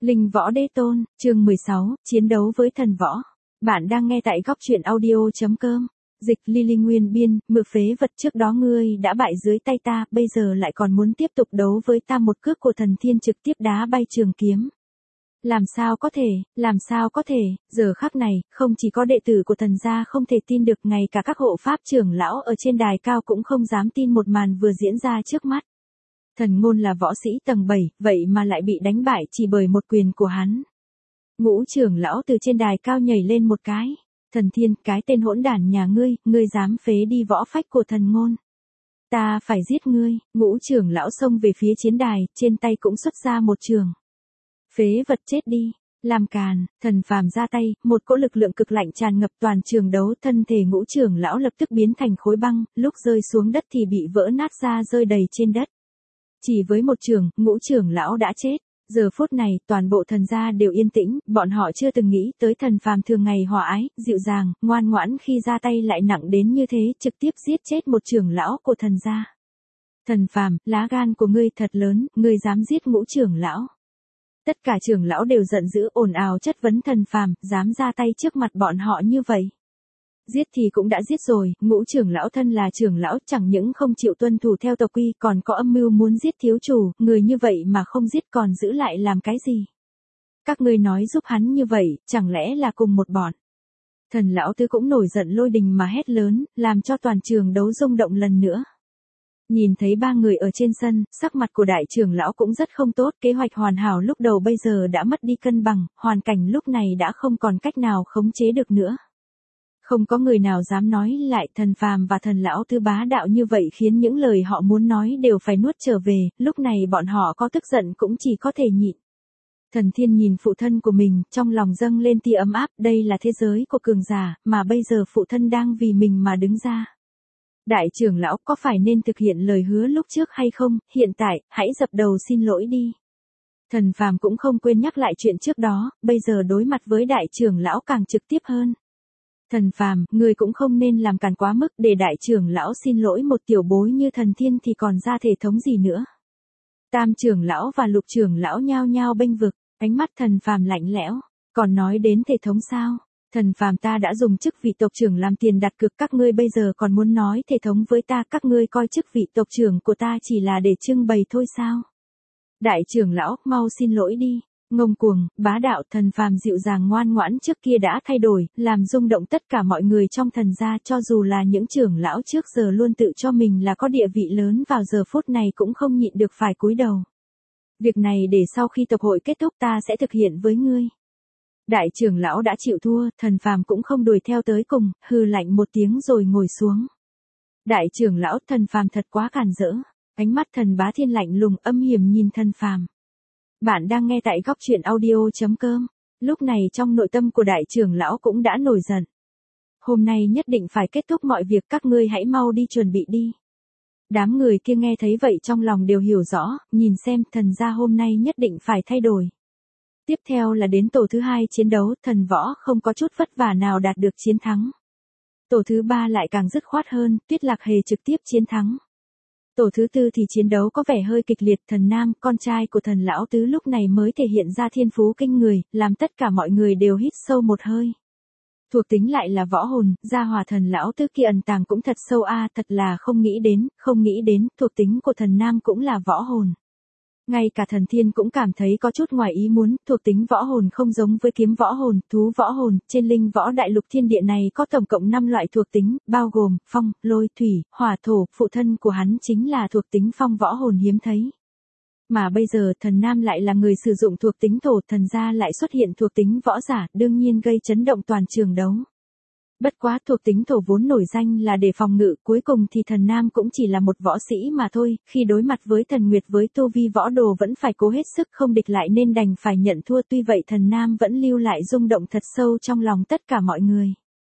Linh võ đế tôn, chương 16, chiến đấu với thần võ. Bạn đang nghe tại góc truyện audio.com. Dịch Lily Nguyên biên, mự phế vật, trước đó ngươi đã bại dưới tay ta, bây giờ lại còn muốn tiếp tục đấu với ta, một cước của thần thiên trực tiếp đá bay trường kiếm. Làm sao có thể, giờ khắc này, không chỉ có đệ tử của thần gia không thể tin được, ngay cả các hộ pháp trưởng lão ở trên đài cao cũng không dám tin một màn vừa diễn ra trước mắt. Thần Ngôn là võ sĩ tầng 7, vậy mà lại bị đánh bại chỉ bởi một quyền của hắn. Ngũ trưởng lão từ trên đài cao nhảy lên một cái. Thần Thiên, cái tên hỗn đản nhà ngươi dám phế đi võ phách của Thần Ngôn. Ta phải giết ngươi. Ngũ trưởng lão xông về phía chiến đài, trên tay cũng xuất ra một trường. Phế vật, chết đi. Làm càn, Thần Phàm ra tay, một cỗ lực lượng cực lạnh tràn ngập toàn trường đấu, thân thể ngũ trưởng lão lập tức biến thành khối băng, lúc rơi xuống đất thì bị vỡ nát ra rơi đầy trên đất. Chỉ với một trường, ngũ trưởng lão đã chết. Giờ phút này, toàn bộ thần gia đều yên tĩnh, bọn họ chưa từng nghĩ tới Thần Phàm thường ngày hòa ái, dịu dàng, ngoan ngoãn, khi ra tay lại nặng đến như thế, trực tiếp giết chết một trưởng lão của thần gia. Thần Phàm, lá gan của ngươi thật lớn, ngươi dám giết ngũ trưởng lão. Tất cả trưởng lão đều giận dữ, ồn ào chất vấn Thần Phàm, dám ra tay trước mặt bọn họ như vậy. Giết thì cũng đã giết rồi, ngũ trưởng lão thân là trưởng lão, chẳng những không chịu tuân thủ theo tộc quy, còn có âm mưu muốn giết thiếu chủ, người như vậy mà không giết còn giữ lại làm cái gì? Các ngươi nói giúp hắn như vậy, chẳng lẽ là cùng một bọn? Thần lão tứ cũng nổi giận lôi đình mà hét lớn, làm cho toàn trường đấu rung động lần nữa. Nhìn thấy ba người ở trên sân, sắc mặt của đại trưởng lão cũng rất không tốt, kế hoạch hoàn hảo lúc đầu bây giờ đã mất đi cân bằng, hoàn cảnh lúc này đã không còn cách nào khống chế được nữa. Không có người nào dám nói lại, Thần Phàm và thần lão tứ bá đạo như vậy khiến những lời họ muốn nói đều phải nuốt trở về, lúc này bọn họ có tức giận cũng chỉ có thể nhịn. Thần Thiên nhìn phụ thân của mình, trong lòng dâng lên tia ấm áp, đây là thế giới của cường giả, mà bây giờ phụ thân đang vì mình mà đứng ra. Đại trưởng lão, có phải nên thực hiện lời hứa lúc trước hay không, hiện tại, hãy dập đầu xin lỗi đi. Thần Phàm cũng không quên nhắc lại chuyện trước đó, bây giờ đối mặt với đại trưởng lão càng trực tiếp hơn. Thần Phàm, người cũng không nên làm càn quá mức, để đại trưởng lão xin lỗi một tiểu bối như Thần Thiên thì còn ra thể thống gì nữa. Tam trưởng lão và lục trưởng lão nhao nhao bênh vực, ánh mắt Thần Phàm lạnh lẽo, còn nói đến thể thống sao? Thần Phàm, ta đã dùng chức vị tộc trưởng làm tiền đặt cược, các ngươi bây giờ còn muốn nói thể thống với ta, các ngươi coi chức vị tộc trưởng của ta chỉ là để trưng bày thôi sao? Đại trưởng lão, mau xin lỗi đi. Ngông cuồng, bá đạo, Thần Phàm dịu dàng ngoan ngoãn trước kia đã thay đổi, làm rung động tất cả mọi người trong thần gia, cho dù là những trưởng lão trước giờ luôn tự cho mình là có địa vị lớn, vào giờ phút này cũng không nhịn được phải cúi đầu. Việc này để sau khi tộc hội kết thúc ta sẽ thực hiện với ngươi. Đại trưởng lão đã chịu thua, Thần Phàm cũng không đuổi theo tới cùng, hừ lạnh một tiếng rồi ngồi xuống. Đại trưởng lão, Thần Phàm thật quá càn rỡ. Ánh mắt Thần Bá Thiên lạnh lùng âm hiểm nhìn Thần Phàm. Bạn đang nghe tại góc truyện audio.com. Lúc này trong nội tâm của đại trưởng lão cũng đã nổi giận. Hôm nay nhất định phải kết thúc mọi việc, các ngươi hãy mau đi chuẩn bị đi. Đám người kia nghe thấy vậy trong lòng đều hiểu rõ, nhìn xem, thần gia hôm nay nhất định phải thay đổi. Tiếp theo là đến tổ thứ 2 chiến đấu, thần võ không có chút vất vả nào đạt được chiến thắng. Tổ thứ 3 lại càng dứt khoát hơn, Tuyết Lạc Hề trực tiếp chiến thắng. Tổ thứ 4 thì chiến đấu có vẻ hơi kịch liệt, Thần Nam, con trai của thần lão tứ lúc này mới thể hiện ra thiên phú kinh người, làm tất cả mọi người đều hít sâu một hơi. Thuộc tính lại là võ hồn, gia hòa thần lão tứ kia ẩn tàng cũng thật sâu a, thật là không nghĩ đến, thuộc tính của Thần Nam cũng là võ hồn. Ngay cả Thần Thiên cũng cảm thấy có chút ngoài ý muốn, thuộc tính võ hồn không giống với kiếm võ hồn, thú võ hồn, trên linh võ đại lục thiên địa này có tổng cộng 5 loại thuộc tính, bao gồm, phong, lôi, thủy, hỏa, thổ, phụ thân của hắn chính là thuộc tính phong võ hồn hiếm thấy. Mà bây giờ Thần Nam lại là người sử dụng thuộc tính thổ, thần gia lại xuất hiện thuộc tính võ giả, đương nhiên gây chấn động toàn trường đấu. Bất quá thuộc tính thổ vốn nổi danh là để phòng ngự, cuối cùng thì Thần Nam cũng chỉ là một võ sĩ mà thôi, khi đối mặt với Thần Nguyệt với tu vi võ đồ vẫn phải cố hết sức không địch lại nên đành phải nhận thua, tuy vậy Thần Nam vẫn lưu lại rung động thật sâu trong lòng tất cả mọi người.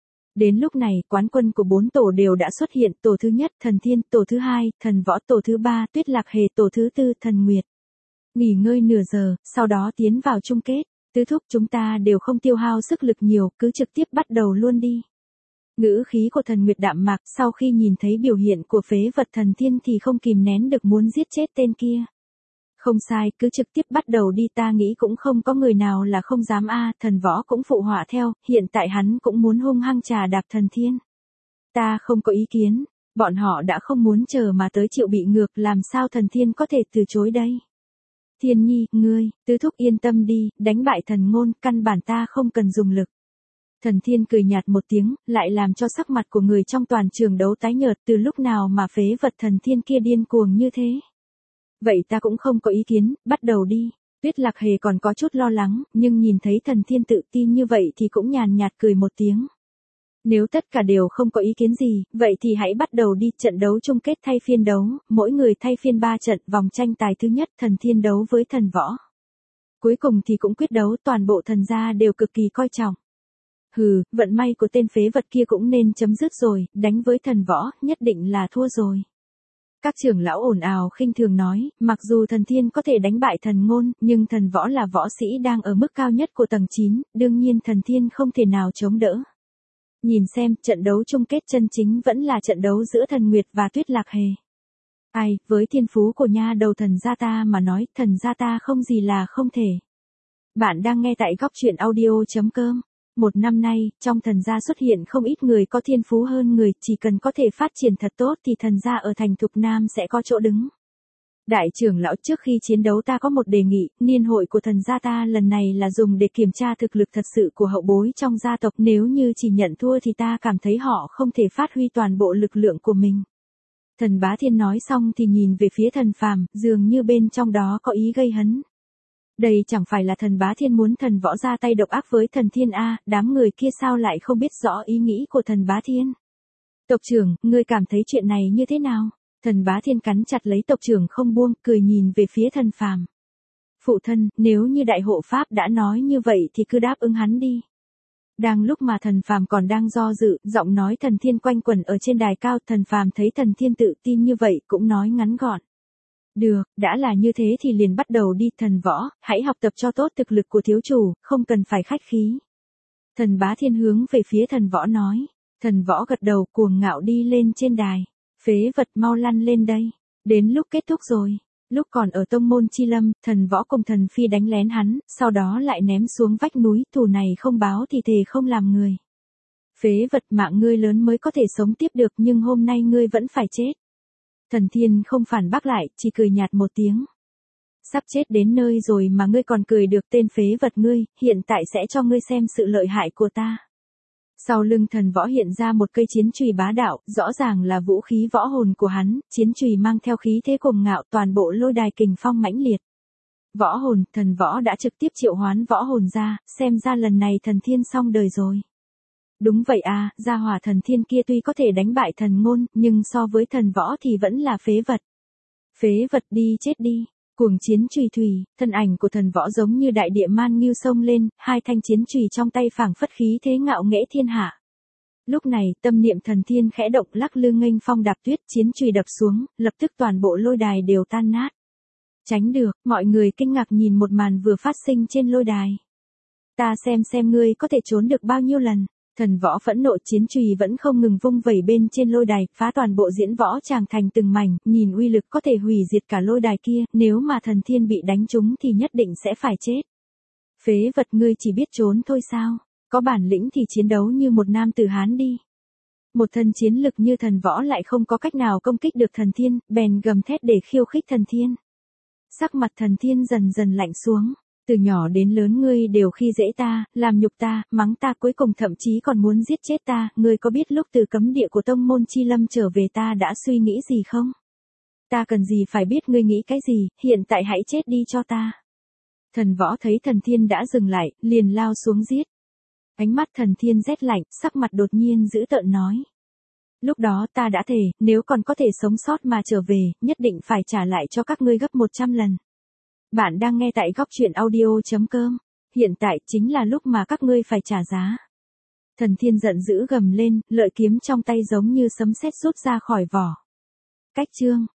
Đến lúc này, quán quân của 4 tổ đều đã xuất hiện, tổ thứ nhất, Thần Thiên, tổ thứ 2, Thần Võ, tổ thứ 3, Tuyết Lạc Hề, tổ thứ 4, Thần Nguyệt. Nghỉ ngơi nửa giờ, sau đó tiến vào chung kết, tứ thúc chúng ta đều không tiêu hao sức lực nhiều, cứ trực tiếp bắt đầu luôn đi. Ngữ khí của Thần Nguyệt đạm mạc, sau khi nhìn thấy biểu hiện của phế vật Thần Thiên thì không kìm nén được muốn giết chết tên kia. Không sai, cứ trực tiếp bắt đầu đi, ta nghĩ cũng không có người nào là không dám a. Thần võ cũng phụ họa theo, hiện tại hắn cũng muốn hung hăng trà đạp Thần Thiên. Ta không có ý kiến, bọn họ đã không muốn chờ mà tới chịu bị ngược, làm sao Thần Thiên có thể từ chối đây. Thiên Nhi, ngươi, tứ thúc yên tâm đi, đánh bại thần ngôn, căn bản ta không cần dùng lực. Thần Thiên cười nhạt một tiếng, lại làm cho sắc mặt của người trong toàn trường đấu tái nhợt, từ lúc nào mà phế vật Thần Thiên kia điên cuồng như thế. Vậy ta cũng không có ý kiến, bắt đầu đi. Tuyết Lạc Hề còn có chút lo lắng, nhưng nhìn thấy Thần Thiên tự tin như vậy thì cũng nhàn nhạt cười một tiếng. Nếu tất cả đều không có ý kiến gì, vậy thì hãy bắt đầu đi. Trận đấu chung kết thay phiên đấu, mỗi người thay phiên 3 trận, vòng tranh tài thứ nhất Thần Thiên đấu với thần võ. Cuối cùng thì cũng quyết đấu, toàn bộ thần gia đều cực kỳ coi trọng. Hừ, vận may của tên phế vật kia cũng nên chấm dứt rồi, đánh với thần võ, nhất định là thua rồi. Các trưởng lão ồn ào khinh thường nói, mặc dù Thần Thiên có thể đánh bại thần ngôn, nhưng thần võ là võ sĩ đang ở mức cao nhất của tầng 9, đương nhiên Thần Thiên không thể nào chống đỡ. Nhìn xem, trận đấu chung kết chân chính vẫn là trận đấu giữa Thần Nguyệt và Tuyết Lạc Hề. Ai, với thiên phú của nha đầu thần gia ta mà nói, thần gia ta không gì là không thể. Bạn đang nghe tại góc truyện audio.com. Một năm nay, trong thần gia xuất hiện không ít người có thiên phú hơn người, chỉ cần có thể phát triển thật tốt thì thần gia ở thành Thục Nam sẽ có chỗ đứng. Đại trưởng lão, trước khi chiến đấu ta có một đề nghị, niên hội của thần gia ta lần này là dùng để kiểm tra thực lực thật sự của hậu bối trong gia tộc, nếu như chỉ nhận thua thì ta cảm thấy họ không thể phát huy toàn bộ lực lượng của mình. Thần Bá Thiên nói xong thì nhìn về phía Thần Phàm, dường như bên trong đó có ý gây hấn. Đây chẳng phải là Thần Bá Thiên muốn thần võ ra tay độc ác với Thần Thiên a, đám người kia sao lại không biết rõ ý nghĩ của Thần Bá Thiên. Tộc trưởng, ngươi cảm thấy chuyện này như thế nào? Thần Bá Thiên cắn chặt lấy tộc trưởng không buông, cười nhìn về phía Thần Phàm. Phụ thân, nếu như đại hộ pháp đã nói như vậy thì cứ đáp ứng hắn đi. Đang lúc mà Thần Phàm còn đang do dự, giọng nói Thần Thiên quanh quẩn ở trên đài cao, Thần Phàm thấy Thần Thiên tự tin như vậy cũng nói ngắn gọn. Được, đã là như thế thì liền bắt đầu đi. Thần võ, hãy học tập cho tốt thực lực của thiếu chủ, không cần phải khách khí. Thần Bá Thiên hướng về phía thần võ nói. Thần võ gật đầu, cuồng ngạo đi lên trên đài. Phế vật, mau lăn lên đây. Đến lúc kết thúc rồi. Lúc còn ở tông môn Chi Lâm, thần võ cùng thần phi đánh lén hắn, sau đó lại ném xuống vách núi, thù này không báo thì thề không làm người. Phế vật, mạng ngươi lớn mới có thể sống tiếp được, nhưng hôm nay ngươi vẫn phải chết. Thần Thiên không phản bác lại, chỉ cười nhạt một tiếng. Sắp chết đến nơi rồi mà ngươi còn cười được, tên phế vật ngươi, hiện tại sẽ cho ngươi xem sự lợi hại của ta. Sau lưng thần võ hiện ra một cây chiến chùy bá đạo, rõ ràng là vũ khí võ hồn của hắn, chiến chùy mang theo khí thế cuồng ngạo, toàn bộ lôi đài kình phong mãnh liệt. Võ hồn, thần võ đã trực tiếp triệu hoán võ hồn ra, xem ra lần này Thần Thiên xong đời rồi. Đúng vậy à, gia hỏa Thần Thiên kia tuy có thể đánh bại thần ngôn, nhưng so với thần võ thì vẫn là phế vật. Phế vật, đi chết đi. Cuồng chiến chùy thủy, thân ảnh của thần võ giống như đại địa man nghiêu sông lên, hai thanh chiến chùy trong tay phảng phất khí thế ngạo nghễ thiên hạ. Lúc này, tâm niệm Thần Thiên khẽ động, lắc lư nghênh phong đạp tuyết, chiến chùy đập xuống, lập tức toàn bộ lôi đài đều tan nát. Tránh được, mọi người kinh ngạc nhìn một màn vừa phát sinh trên lôi đài. Ta xem ngươi có thể trốn được bao nhiêu lần. Thần võ phẫn nộ, chiến chùy vẫn không ngừng vung vẩy bên trên lôi đài, phá toàn bộ diễn võ tràng thành từng mảnh, nhìn uy lực có thể hủy diệt cả lôi đài kia, nếu mà Thần Thiên bị đánh trúng thì nhất định sẽ phải chết. Phế vật, ngươi chỉ biết trốn thôi sao? Có bản lĩnh thì chiến đấu như một nam tử Hán đi. Một thân chiến lực như thần võ lại không có cách nào công kích được Thần Thiên, bèn gầm thét để khiêu khích Thần Thiên. Sắc mặt Thần Thiên dần dần lạnh xuống. Từ nhỏ đến lớn ngươi đều khi dễ ta, làm nhục ta, mắng ta, cuối cùng thậm chí còn muốn giết chết ta, ngươi có biết lúc từ cấm địa của tông môn Chi Lâm trở về ta đã suy nghĩ gì không? Ta cần gì phải biết ngươi nghĩ cái gì, hiện tại hãy chết đi cho ta. Thần võ thấy Thần Thiên đã dừng lại, liền lao xuống giết. Ánh mắt Thần Thiên rét lạnh, sắc mặt đột nhiên dữ tợn nói. Lúc đó ta đã thề, nếu còn có thể sống sót mà trở về, nhất định phải trả lại cho các ngươi gấp 100 lần. Bạn đang nghe tại góc truyện audio.com. Hiện tại chính là lúc mà các ngươi phải trả giá. Thần Thiên giận dữ gầm lên, lợi kiếm trong tay giống như sấm sét rút ra khỏi vỏ. Cách chương.